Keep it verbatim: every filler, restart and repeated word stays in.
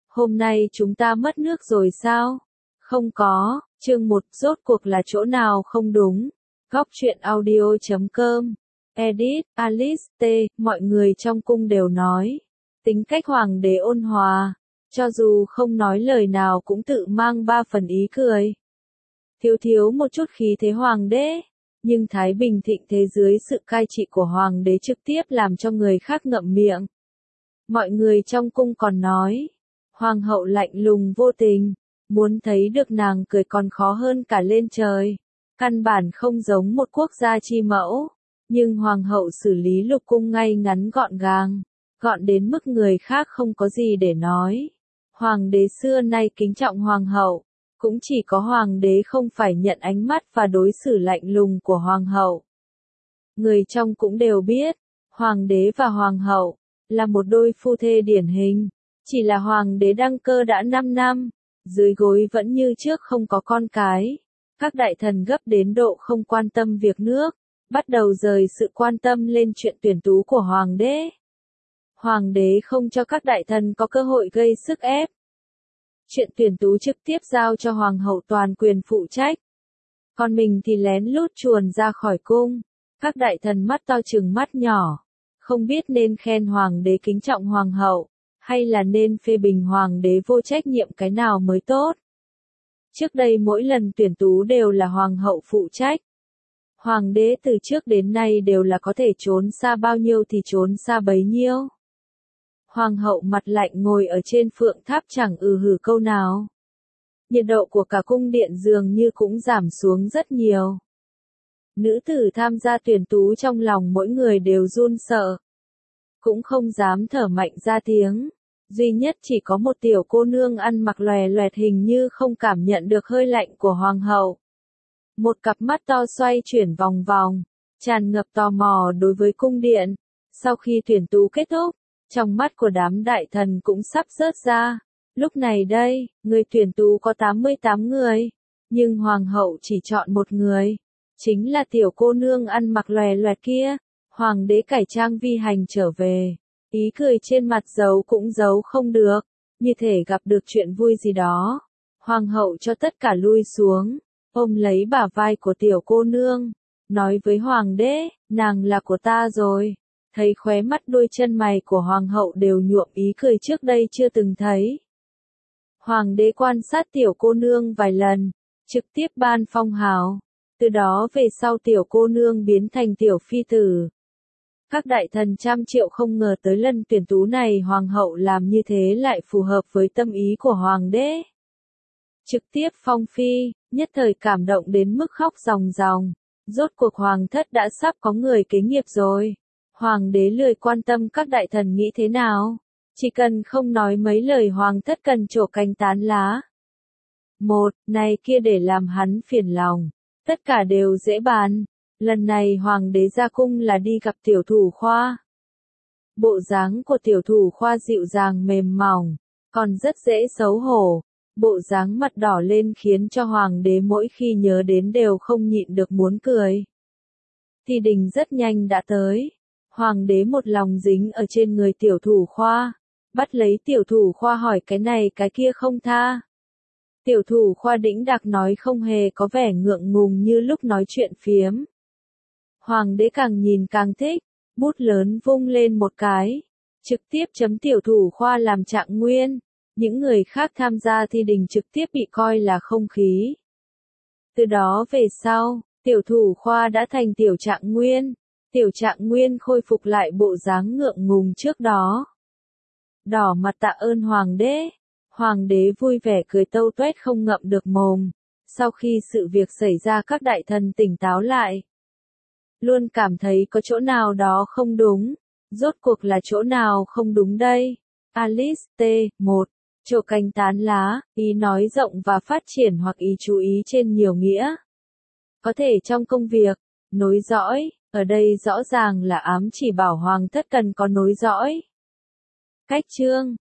Hôm nay chúng ta mất nước rồi sao? Không có, chương một, rốt cuộc là chỗ nào không đúng? Góc truyện audio chấm com. Edit, Alice T, mọi người trong cung đều nói. Tính cách hoàng đế ôn hòa, cho dù không nói lời nào cũng tự mang ba phần ý cười. Thiếu thiếu một chút khí thế hoàng đế, nhưng thái bình thịnh thế dưới sự cai trị của hoàng đế trực tiếp làm cho người khác ngậm miệng. Mọi người trong cung còn nói, hoàng hậu lạnh lùng vô tình, muốn thấy được nàng cười còn khó hơn cả lên trời. Căn bản không giống một quốc gia chi mẫu, nhưng hoàng hậu xử lý lục cung ngay ngắn gọn gàng, gọn đến mức người khác không có gì để nói. Hoàng đế xưa nay kính trọng hoàng hậu, cũng chỉ có hoàng đế không phải nhận ánh mắt và đối xử lạnh lùng của hoàng hậu. Người trong cũng đều biết, hoàng đế và hoàng hậu là một đôi phu thê điển hình, chỉ là hoàng đế đăng cơ đã năm năm, dưới gối vẫn như trước không có con cái. Các đại thần gấp đến độ không quan tâm việc nước, bắt đầu rời sự quan tâm lên chuyện tuyển tú của hoàng đế. Hoàng đế không cho các đại thần có cơ hội gây sức ép. Chuyện tuyển tú trực tiếp giao cho hoàng hậu toàn quyền phụ trách. Còn mình thì lén lút chuồn ra khỏi cung. Các đại thần mắt to chừng mắt nhỏ, không biết nên khen hoàng đế kính trọng hoàng hậu, hay là nên phê bình hoàng đế vô trách nhiệm cái nào mới tốt. Trước đây mỗi lần tuyển tú đều là hoàng hậu phụ trách. Hoàng đế từ trước đến nay đều là có thể trốn xa bao nhiêu thì trốn xa bấy nhiêu. Hoàng hậu mặt lạnh ngồi ở trên phượng tháp chẳng ừ hử câu nào. Nhiệt độ của cả cung điện dường như cũng giảm xuống rất nhiều. Nữ tử tham gia tuyển tú trong lòng mỗi người đều run sợ. Cũng không dám thở mạnh ra tiếng. Duy nhất chỉ có một tiểu cô nương ăn mặc lòe loẹt hình như không cảm nhận được hơi lạnh của hoàng hậu. Một cặp mắt to xoay chuyển vòng vòng, tràn ngập tò mò đối với cung điện. Sau khi tuyển tú kết thúc, trong mắt của đám đại thần cũng sắp rớt ra. Lúc này đây, người tuyển tú có tám mươi tám người, nhưng hoàng hậu chỉ chọn một người. Chính là tiểu cô nương ăn mặc lòe loẹt kia. Hoàng đế cải trang vi hành trở về. Ý cười trên mặt giấu cũng giấu không được, như thể gặp được chuyện vui gì đó. Hoàng hậu cho tất cả lui xuống, ôm lấy bả vai của tiểu cô nương, nói với hoàng đế, nàng là của ta rồi. Thấy khóe mắt đôi chân mày của hoàng hậu đều nhuộm ý cười trước đây chưa từng thấy. Hoàng đế quan sát tiểu cô nương vài lần, trực tiếp ban phong hào. Từ đó về sau tiểu cô nương biến thành tiểu phi tử. Các đại thần trăm triệu không ngờ tới lần tuyển tú này hoàng hậu làm như thế lại phù hợp với tâm ý của hoàng đế. Trực tiếp phong phi, nhất thời cảm động đến mức khóc ròng ròng. Rốt cuộc hoàng thất đã sắp có người kế nghiệp rồi. Hoàng đế lười quan tâm các đại thần nghĩ thế nào. Chỉ cần không nói mấy lời hoàng thất cần trổ cành tán lá. Một, này kia để làm hắn phiền lòng. Tất cả đều dễ bàn. Lần này hoàng đế ra cung là đi gặp tiểu thủ khoa. Bộ dáng của tiểu thủ khoa dịu dàng mềm mỏng, còn rất dễ xấu hổ. Bộ dáng mặt đỏ lên khiến cho hoàng đế mỗi khi nhớ đến đều không nhịn được muốn cười. Thi đình rất nhanh đã tới. Hoàng đế một lòng dính ở trên người tiểu thủ khoa. Bắt lấy tiểu thủ khoa hỏi cái này cái kia không tha. Tiểu thủ khoa đĩnh đạc nói không hề có vẻ ngượng ngùng như lúc nói chuyện phiếm. Hoàng đế càng nhìn càng thích, bút lớn vung lên một cái, trực tiếp chấm tiểu thủ khoa làm trạng nguyên. Những người khác tham gia thi đình trực tiếp bị coi là không khí. Từ đó về sau, tiểu thủ khoa đã thành tiểu trạng nguyên. Tiểu trạng nguyên khôi phục lại bộ dáng ngượng ngùng trước đó. Đỏ mặt tạ ơn hoàng đế. Hoàng đế vui vẻ cười tâu tuét không ngậm được mồm. Sau khi sự việc xảy ra các đại thần tỉnh táo lại. Luôn cảm thấy có chỗ nào đó không đúng. Rốt cuộc là chỗ nào không đúng đây? Alice T. một. Trổ cành tán lá, ý nói rộng và phát triển hoặc ý chú ý trên nhiều nghĩa. Có thể trong công việc, nối dõi, ở đây rõ ràng là ám chỉ bảo hoàng thất cần có nối dõi. Cách chương,